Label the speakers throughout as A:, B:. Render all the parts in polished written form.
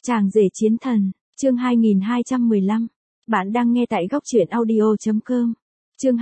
A: Chàng rể chiến thần, chương 2215. Bạn đang nghe tại góc truyện audio.com. Chương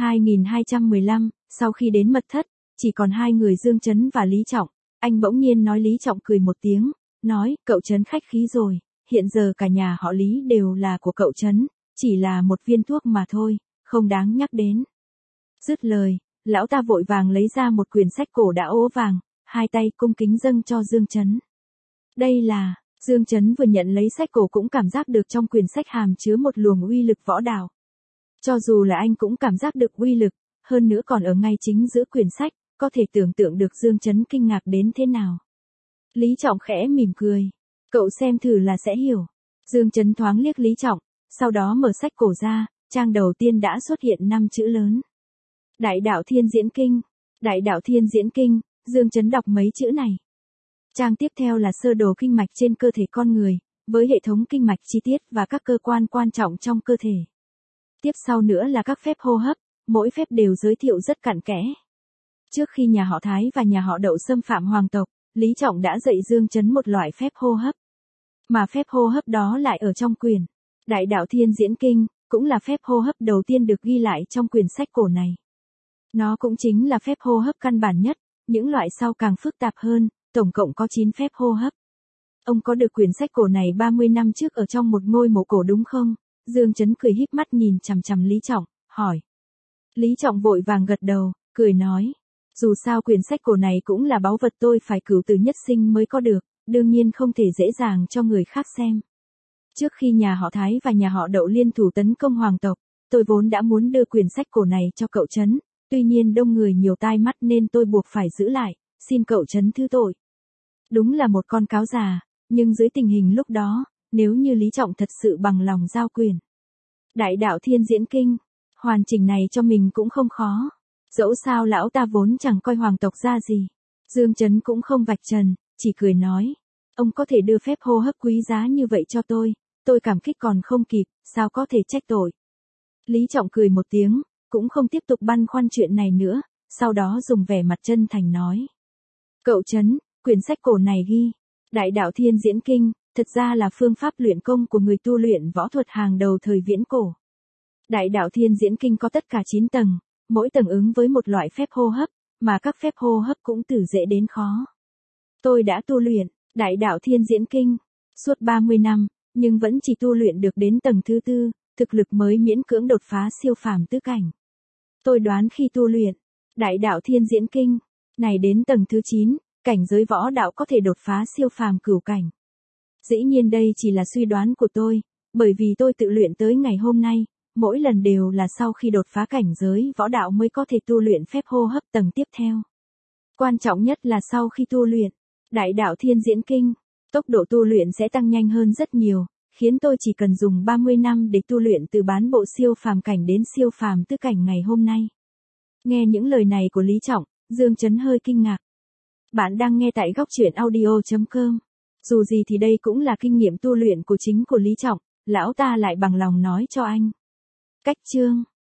A: 2215, sau khi đến mật thất, chỉ còn hai người Dương Chấn và Lý Trọng. Anh bỗng nhiên nói. Lý Trọng cười một tiếng, nói, cậu Chấn khách khí rồi, hiện giờ cả nhà họ Lý đều là của cậu Chấn, chỉ là một viên thuốc mà thôi, không đáng nhắc đến. Dứt lời, lão ta vội vàng lấy ra một quyển sách cổ đã ố vàng, hai tay cung kính dâng cho Dương Chấn. Đây là... Dương Chấn vừa nhận lấy sách cổ cũng cảm giác được trong quyển sách hàm chứa một luồng uy lực võ đạo. Cho dù là anh cũng cảm giác được uy lực, hơn nữa còn ở ngay chính giữa quyển sách, có thể tưởng tượng được Dương Chấn kinh ngạc đến thế nào. Lý Trọng khẽ mỉm cười. Cậu xem thử là sẽ hiểu. Dương Chấn thoáng liếc Lý Trọng, sau đó mở sách cổ ra, trang đầu tiên đã xuất hiện 5 chữ lớn. Đại đạo Thiên Diễn Kinh. Đại đạo Thiên Diễn Kinh, Dương Chấn đọc mấy chữ này. Trang tiếp theo là sơ đồ kinh mạch trên cơ thể con người, với hệ thống kinh mạch chi tiết và các cơ quan quan trọng trong cơ thể. Tiếp sau nữa là các phép hô hấp, mỗi phép đều giới thiệu rất cặn kẽ. Trước khi nhà họ Thái và nhà họ Đậu xâm phạm hoàng tộc, Lý Trọng đã dạy Dương Chấn một loại phép hô hấp. Mà phép hô hấp đó lại ở trong quyển Đại đạo Thiên Diễn Kinh, cũng là phép hô hấp đầu tiên được ghi lại trong quyển sách cổ này. Nó cũng chính là phép hô hấp căn bản nhất, những loại sau càng phức tạp hơn. Tổng cộng có 9 phép hô hấp. Ông có được quyển sách cổ này 30 năm trước ở trong một ngôi mộ cổ đúng không? Dương Chấn cười híp mắt nhìn chằm chằm Lý Trọng, hỏi. Lý Trọng vội vàng gật đầu, cười nói. Dù sao quyển sách cổ này cũng là báu vật tôi phải cửu từ nhất sinh mới có được, đương nhiên không thể dễ dàng cho người khác xem. Trước khi nhà họ Thái và nhà họ Đậu liên thủ tấn công hoàng tộc, tôi vốn đã muốn đưa quyển sách cổ này cho cậu Chấn, tuy nhiên đông người nhiều tai mắt nên tôi buộc phải giữ lại, xin cậu Chấn thứ tội. Đúng là một con cáo già, nhưng dưới tình hình lúc đó, nếu như Lý Trọng thật sự bằng lòng giao quyền. Đại đạo Thiên Diễn Kinh, hoàn chỉnh này cho mình cũng không khó. Dẫu sao lão ta vốn chẳng coi hoàng tộc ra gì. Dương Chấn cũng không vạch trần, chỉ cười nói. Ông có thể đưa phép hô hấp quý giá như vậy cho tôi cảm kích còn không kịp, sao có thể trách tội. Lý Trọng cười một tiếng, cũng không tiếp tục băn khoăn chuyện này nữa, sau đó dùng vẻ mặt chân thành nói. Cậu Chấn, quyển sách cổ này ghi, Đại đạo Thiên Diễn Kinh, thật ra là phương pháp luyện công của người tu luyện võ thuật hàng đầu thời viễn cổ. Đại đạo Thiên Diễn Kinh có tất cả 9 tầng, mỗi tầng ứng với một loại phép hô hấp, mà các phép hô hấp cũng từ dễ đến khó. Tôi đã tu luyện Đại đạo Thiên Diễn Kinh suốt 30 năm, nhưng vẫn chỉ tu luyện được đến tầng thứ 4, thực lực mới miễn cưỡng đột phá siêu phàm tứ cảnh. Tôi đoán khi tu luyện Đại đạo Thiên Diễn Kinh này đến tầng thứ 9, cảnh giới võ đạo có thể đột phá siêu phàm cửu cảnh. Dĩ nhiên đây chỉ là suy đoán của tôi, bởi vì tôi tự luyện tới ngày hôm nay, mỗi lần đều là sau khi đột phá cảnh giới võ đạo mới có thể tu luyện phép hô hấp tầng tiếp theo. Quan trọng nhất là sau khi tu luyện Đại đạo Thiên Diễn Kinh, tốc độ tu luyện sẽ tăng nhanh hơn rất nhiều, khiến tôi chỉ cần dùng 30 năm để tu luyện từ bán bộ siêu phàm cảnh đến siêu phàm tứ cảnh ngày hôm nay. Nghe những lời này của Lý Trọng, Dương Chấn hơi kinh ngạc. Bạn đang nghe tại góc truyện audio.com. Dù gì thì đây cũng là kinh nghiệm tu luyện của chính của Lý Trọng, lão ta lại bằng lòng nói cho anh. Cách chương